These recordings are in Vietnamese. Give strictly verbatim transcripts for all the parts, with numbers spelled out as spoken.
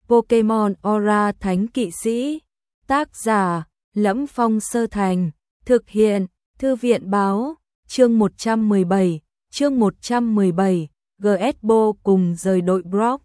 Pokemon Aura Thánh Kỵ Sĩ. Tác giả: Lẫm Phong Sơ Thành. Thực hiện: Thư viện báo. Chương một trăm mười bảy. Chương một trăm mười bảy. giê ét bê ô cùng rời đội Brock.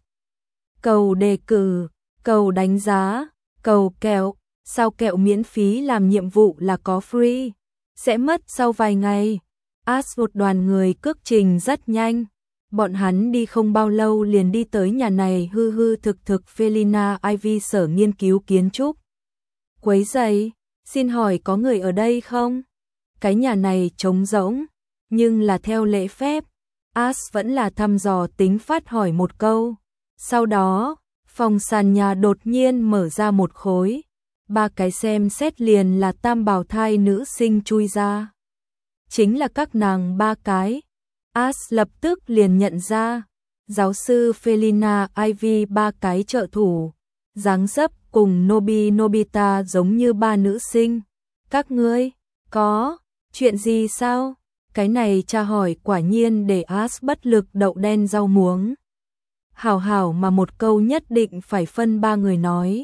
Cầu đề cử, cầu đánh giá, cầu kẹo. Sao kẹo miễn phí làm nhiệm vụ là có free? Sẽ mất sau vài ngày. Ash một đoàn người cước trình rất nhanh. Bọn hắn đi không bao lâu liền đi tới nhà này hư hư thực thực Felina Ivy sở nghiên cứu kiến trúc. Quấy rầy, xin hỏi có người ở đây không? Cái nhà này trống rỗng, nhưng là theo lễ phép. Ash vẫn là thăm dò tính phát hỏi một câu. Sau đó, phòng sàn nhà đột nhiên mở ra một khối. Ba cái xem xét liền là tam bào thai nữ sinh chui ra. Chính là các nàng ba cái. Ash lập tức liền nhận ra. Giáo sư Felina Ivy ba cái trợ thủ. Dáng dấp cùng Nobi Nobita giống như ba nữ sinh. Các ngươi, có chuyện gì sao? Cái này tra hỏi quả nhiên để Ash bất lực đậu đen rau muống. Hảo hảo mà một câu nhất định phải phân ba người nói.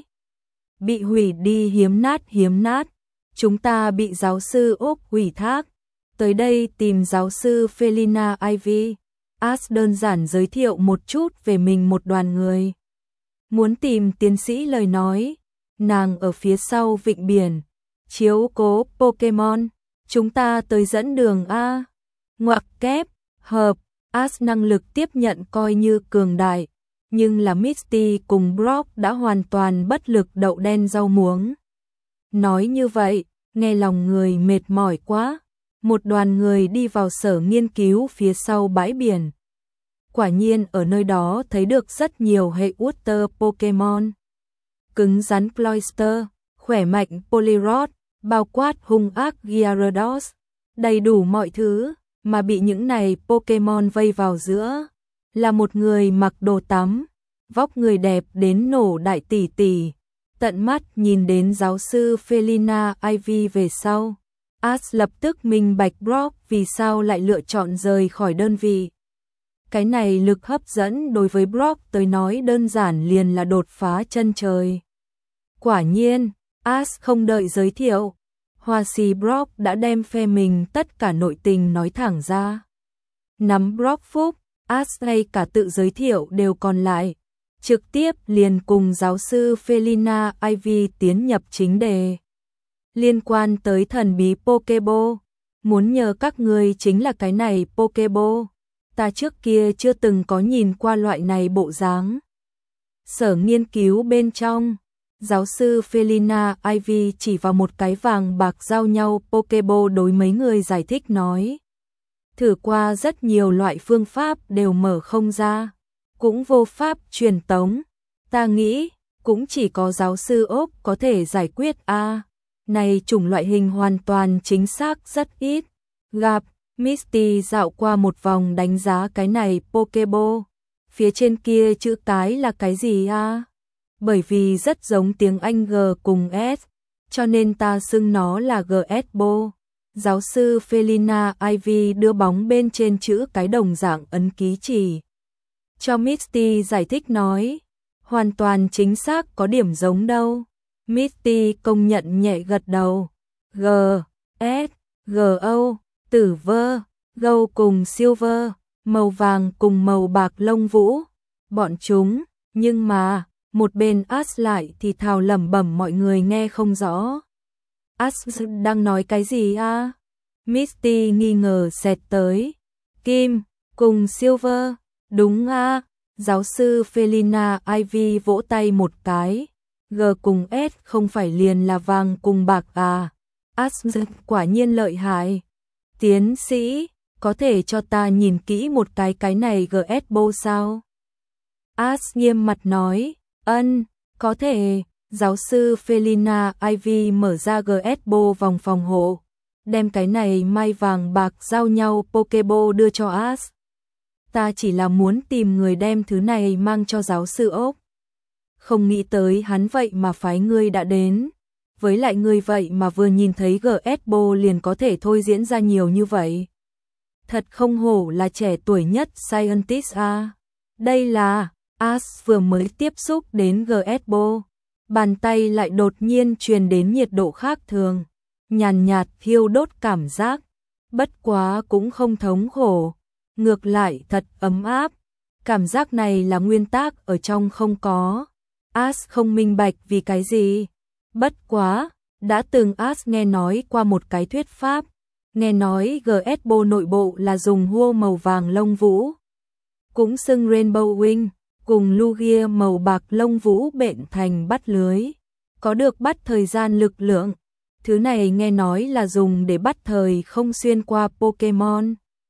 Bị hủy đi hiếm nát hiếm nát. Chúng ta bị giáo sư Úc ủy thác. Tới đây tìm giáo sư Felina Ivy. Ash đơn giản giới thiệu một chút về mình một đoàn người. Muốn tìm tiến sĩ lời nói. Nàng ở phía sau vịnh biển. Chiếu cố Pokemon. Chúng ta tới dẫn đường A. Ngoặc kép, hợp. Ash năng lực tiếp nhận coi như cường đại. Nhưng là Misty cùng Brock đã hoàn toàn bất lực đậu đen rau muống. Nói như vậy, nghe lòng người mệt mỏi quá. Một đoàn người đi vào sở nghiên cứu phía sau bãi biển. Quả nhiên ở nơi đó thấy được rất nhiều hệ Water Pokemon. Cứng rắn Cloyster, khỏe mạnh Poliwrath, bao quát hung ác Gyarados. Đầy đủ mọi thứ, mà bị những này Pokemon vây vào giữa. Là một người mặc đồ tắm, vóc người đẹp đến nổ đại tỷ tỷ. Tận mắt nhìn đến giáo sư Felina Ivy về sau. Ash lập tức minh bạch Brock vì sao lại lựa chọn rời khỏi đơn vị. Cái này lực hấp dẫn đối với Brock tới nói đơn giản liền là đột phá chân trời. Quả nhiên, Ash không đợi giới thiệu. Hoa si Brock đã đem phe mình tất cả nội tình nói thẳng ra. Nắm Brock phúc, Ash ngay cả tự giới thiệu đều còn lại. Trực tiếp liền cùng giáo sư Felina Ivy tiến nhập chính đề. Liên quan tới thần bí Pokeball, muốn nhờ các người chính là cái này Pokeball. Ta trước kia chưa từng có nhìn qua loại này bộ dáng. Sở nghiên cứu bên trong, giáo sư Felina Ivy chỉ vào một cái vàng bạc giao nhau Pokeball đối mấy người giải thích nói. Thử qua rất nhiều loại phương pháp đều mở không ra, cũng vô pháp truyền tống. Ta nghĩ, cũng chỉ có giáo sư Úc có thể giải quyết a. À, này chủng loại hình hoàn toàn chính xác rất ít. Gặp, Misty dạo qua một vòng đánh giá cái này Pokeball. Phía trên kia chữ cái là cái gì a? À? Bởi vì rất giống tiếng Anh G cùng S, cho nên ta xưng nó là giê ét bê ô. Giáo sư Felina Ivy đưa bóng bên trên chữ cái đồng dạng ấn ký chỉ. Cho Misty giải thích nói, hoàn toàn chính xác có điểm giống đâu. Misty công nhận nhẹ gật đầu. G, S, G O, tử vơ, Gold cùng Silver, màu vàng cùng màu bạc lông vũ. Bọn chúng, nhưng mà, một bên Ash lại thì thào lẩm bẩm mọi người nghe không rõ. Ash đang nói cái gì a? À? Misty nghi ngờ xẹt tới. Kim, cùng Silver, đúng a. À? Giáo sư Felina Ivy vỗ tay một cái. G cùng S không phải liền là vàng cùng bạc à? Ash quả nhiên lợi hại. Tiến sĩ, có thể cho ta nhìn kỹ một cái cái này giê ét bê ô sao? Ash nghiêm mặt nói, ân, có thể. Giáo sư Felina Ivy mở ra giê ét bê ô vòng phòng hộ, đem cái này mai vàng bạc giao nhau Pokeball đưa cho Ash. Ta chỉ là muốn tìm người đem thứ này mang cho giáo sư Úc. Không nghĩ tới hắn vậy mà phái ngươi đã đến. Với lại ngươi vậy mà vừa nhìn thấy giê ét bê ô liền có thể thôi diễn ra nhiều như vậy. Thật không hổ là trẻ tuổi nhất scientist a. À. Đây là, Ash vừa mới tiếp xúc đến giê ét bê o, bàn tay lại đột nhiên truyền đến nhiệt độ khác thường, nhàn nhạt thiêu đốt cảm giác, bất quá cũng không thống khổ, ngược lại thật ấm áp. Cảm giác này là nguyên tắc ở trong không có. Ash không minh bạch vì cái gì. Bất quá, đã từng Ash nghe nói qua một cái thuyết pháp, nghe nói giê ét bê o nội bộ là dùng hua màu vàng lông vũ, cũng xưng Rainbow Wing, cùng Lugia màu bạc lông vũ bện thành bắt lưới, có được bắt thời gian lực lượng. Thứ này nghe nói là dùng để bắt thời không xuyên qua Pokemon.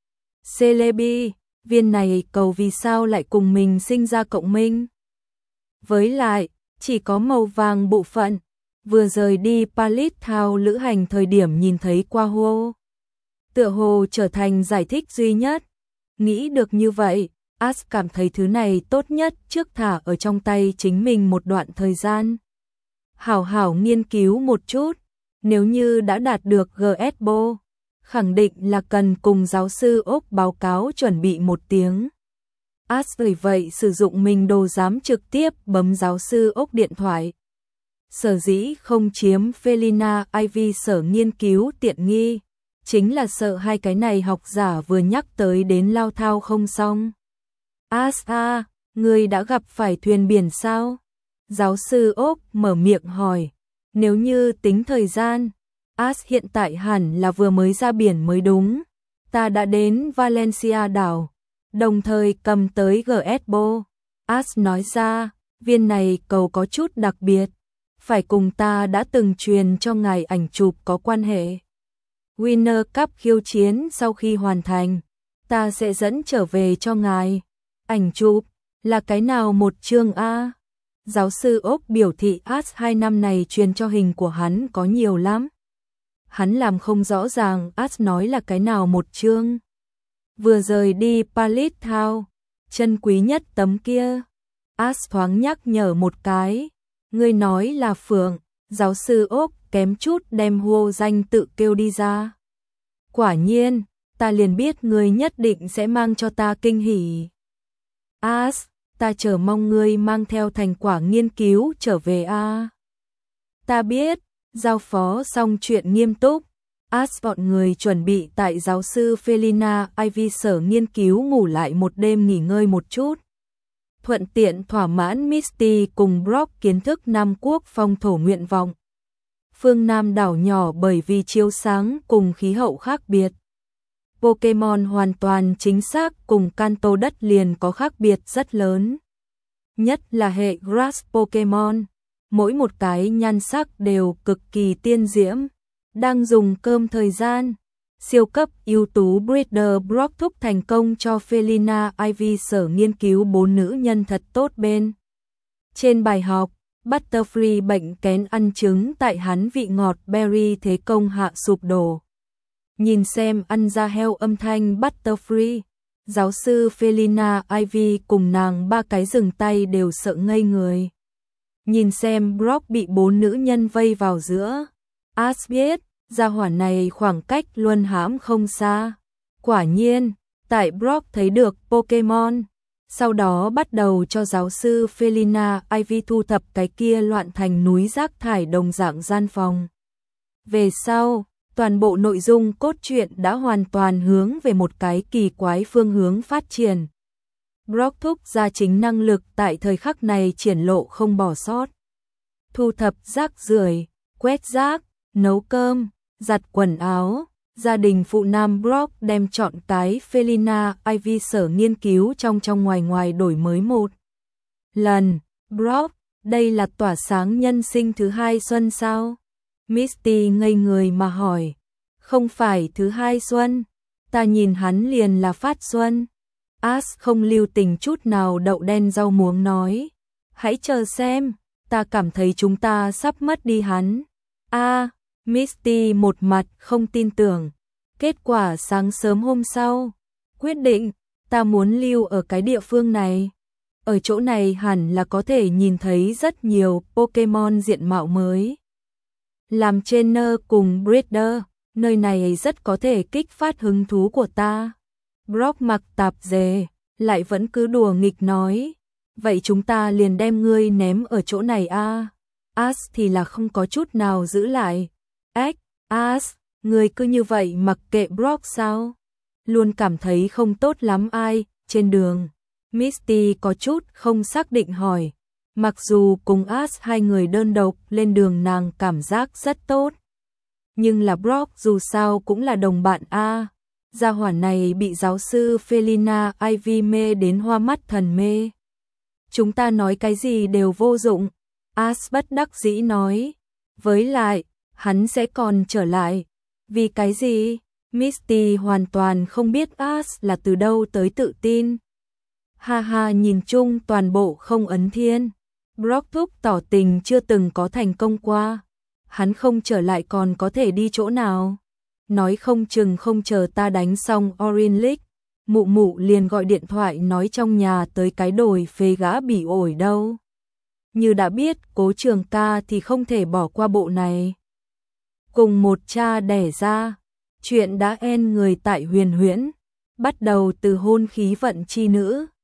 Celebi, viên này cầu vì sao lại cùng mình sinh ra cộng minh? Với lại, chỉ có màu vàng bộ phận, vừa rời đi Pallet Town lữ hành thời điểm nhìn thấy qua hô. Tựa hồ trở thành giải thích duy nhất. Nghĩ được như vậy, Ash cảm thấy thứ này tốt nhất trước thả ở trong tay chính mình một đoạn thời gian. Hảo hảo nghiên cứu một chút, nếu như đã đạt được giê ét bê o, khẳng định là cần cùng giáo sư Oak báo cáo chuẩn bị một tiếng. Ash bởi vậy sử dụng mình đồ giám trực tiếp bấm giáo sư Oak điện thoại. Sở dĩ không chiếm Felina Ivy sở nghiên cứu tiện nghi, chính là sợ hai cái này học giả vừa nhắc tới đến lao thao không xong. Ash a, ngươi đã gặp phải thuyền biển sao? Giáo sư Oak mở miệng hỏi. Nếu như tính thời gian, Ash hiện tại hẳn là vừa mới ra biển mới đúng. Ta đã đến Valencia đảo, đồng thời cầm tới giê ét bê o. Ash nói ra, viên này cầu có chút đặc biệt, phải cùng ta đã từng truyền cho ngài ảnh chụp có quan hệ. Winner Cup khiêu chiến sau khi hoàn thành, ta sẽ dẫn trở về cho ngài. Ảnh chụp, là cái nào một chương A? Giáo sư Oak biểu thị Ash hai năm này truyền cho hình của hắn có nhiều lắm. Hắn làm không rõ ràng Ash nói là cái nào một chương. Vừa rời đi Pallet Town, chân quý nhất tấm kia. Ash thoáng nhắc nhở một cái. Ngươi nói là Phượng, giáo sư Oak kém chút đem hô danh tự kêu đi ra. Quả nhiên, ta liền biết ngươi nhất định sẽ mang cho ta kinh hỉ. Ash, ta chờ mong ngươi mang theo thành quả nghiên cứu trở về a. Ta biết, giao phó xong chuyện nghiêm túc, Ash bọn người chuẩn bị tại giáo sư Felina Ivy sở nghiên cứu ngủ lại một đêm nghỉ ngơi một chút. Thuận tiện thỏa mãn Misty cùng Brock kiến thức Nam Quốc phong thổ nguyện vọng. Phương Nam đảo nhỏ bởi vì chiếu sáng cùng khí hậu khác biệt. Pokemon hoàn toàn chính xác cùng Kanto đất liền có khác biệt rất lớn. Nhất là hệ Grass Pokemon, mỗi một cái nhan sắc đều cực kỳ tiên diễm, đang dùng cơm thời gian. Siêu cấp ưu tú Breeder Brock thúc thành công cho Felina Ivy sở nghiên cứu bốn nữ nhân thật tốt bên. Trên bài học, Butterfree bệnh kén ăn trứng tại hắn vị ngọt berry thế công hạ sụp đổ. Nhìn xem ăn ra heo âm thanh Butterfree, giáo sư Felina Ivy cùng nàng ba cái dừng tay đều sợ ngây người. Nhìn xem Brock bị bốn nữ nhân vây vào giữa, Ash biết, gia hỏa này khoảng cách luân hãm không xa. Quả nhiên, tại Brock thấy được Pokemon, sau đó bắt đầu cho giáo sư Felina Ivy thu thập cái kia loạn thành núi rác thải đồng dạng gian phòng. Về sau, toàn bộ nội dung cốt truyện đã hoàn toàn hướng về một cái kỳ quái phương hướng phát triển. Brock thúc gia chính năng lực tại thời khắc này triển lộ không bỏ sót. Thu thập rác rưởi, quét rác, nấu cơm, giặt quần áo. Gia đình phụ nam Brock đem chọn cái Felina Ivy sở nghiên cứu trong trong ngoài ngoài đổi mới một lần. Brock, đây là tỏa sáng nhân sinh thứ hai xuân sao? Misty ngây người mà hỏi. Không phải thứ hai xuân, ta nhìn hắn liền là phát xuân. Ash không lưu tình chút nào đậu đen rau muống nói. Hãy chờ xem, ta cảm thấy chúng ta sắp mất đi hắn. A, Misty một mặt không tin tưởng. Kết quả sáng sớm hôm sau, quyết định, ta muốn lưu ở cái địa phương này. Ở chỗ này hẳn là có thể nhìn thấy rất nhiều Pokemon diện mạo mới. Làm trainer cùng breeder, nơi này rất có thể kích phát hứng thú của ta. Brock mặc tạp dề, lại vẫn cứ đùa nghịch nói. vậy chúng ta liền đem ngươi ném ở chỗ này a. As thì là không có chút nào giữ lại. Ếch, As, ngươi cứ như vậy mặc kệ Brock sao? Luôn cảm thấy không tốt lắm ai, trên đường. Misty có chút không xác định hỏi. Mặc dù cùng As hai người đơn độc lên đường nàng cảm giác rất tốt. Nhưng là Brock dù sao cũng là đồng bạn a. Gia hỏa này bị giáo sư Felina Ivy mê đến hoa mắt thần mê. Chúng ta nói cái gì đều vô dụng. As bất đắc dĩ nói. Với lại, hắn sẽ còn trở lại. Vì cái gì? Misty hoàn toàn không biết As là từ đâu tới tự tin. Ha ha, nhìn chung toàn bộ không ấn thiên. Brock thúc tỏ tình chưa từng có thành công qua. Hắn không trở lại còn có thể đi chỗ nào? Nói không chừng không chờ ta đánh xong Orange League, mụ mụ liền gọi điện thoại nói trong nhà tới cái đồi phế gã bỉ ổi đâu. Như đã biết Cố Trường ca thì không thể bỏ qua bộ này. Cùng một cha đẻ ra, chuyện đã end người tại Huyền Huyễn, bắt đầu từ hôn khí vận chi nữ.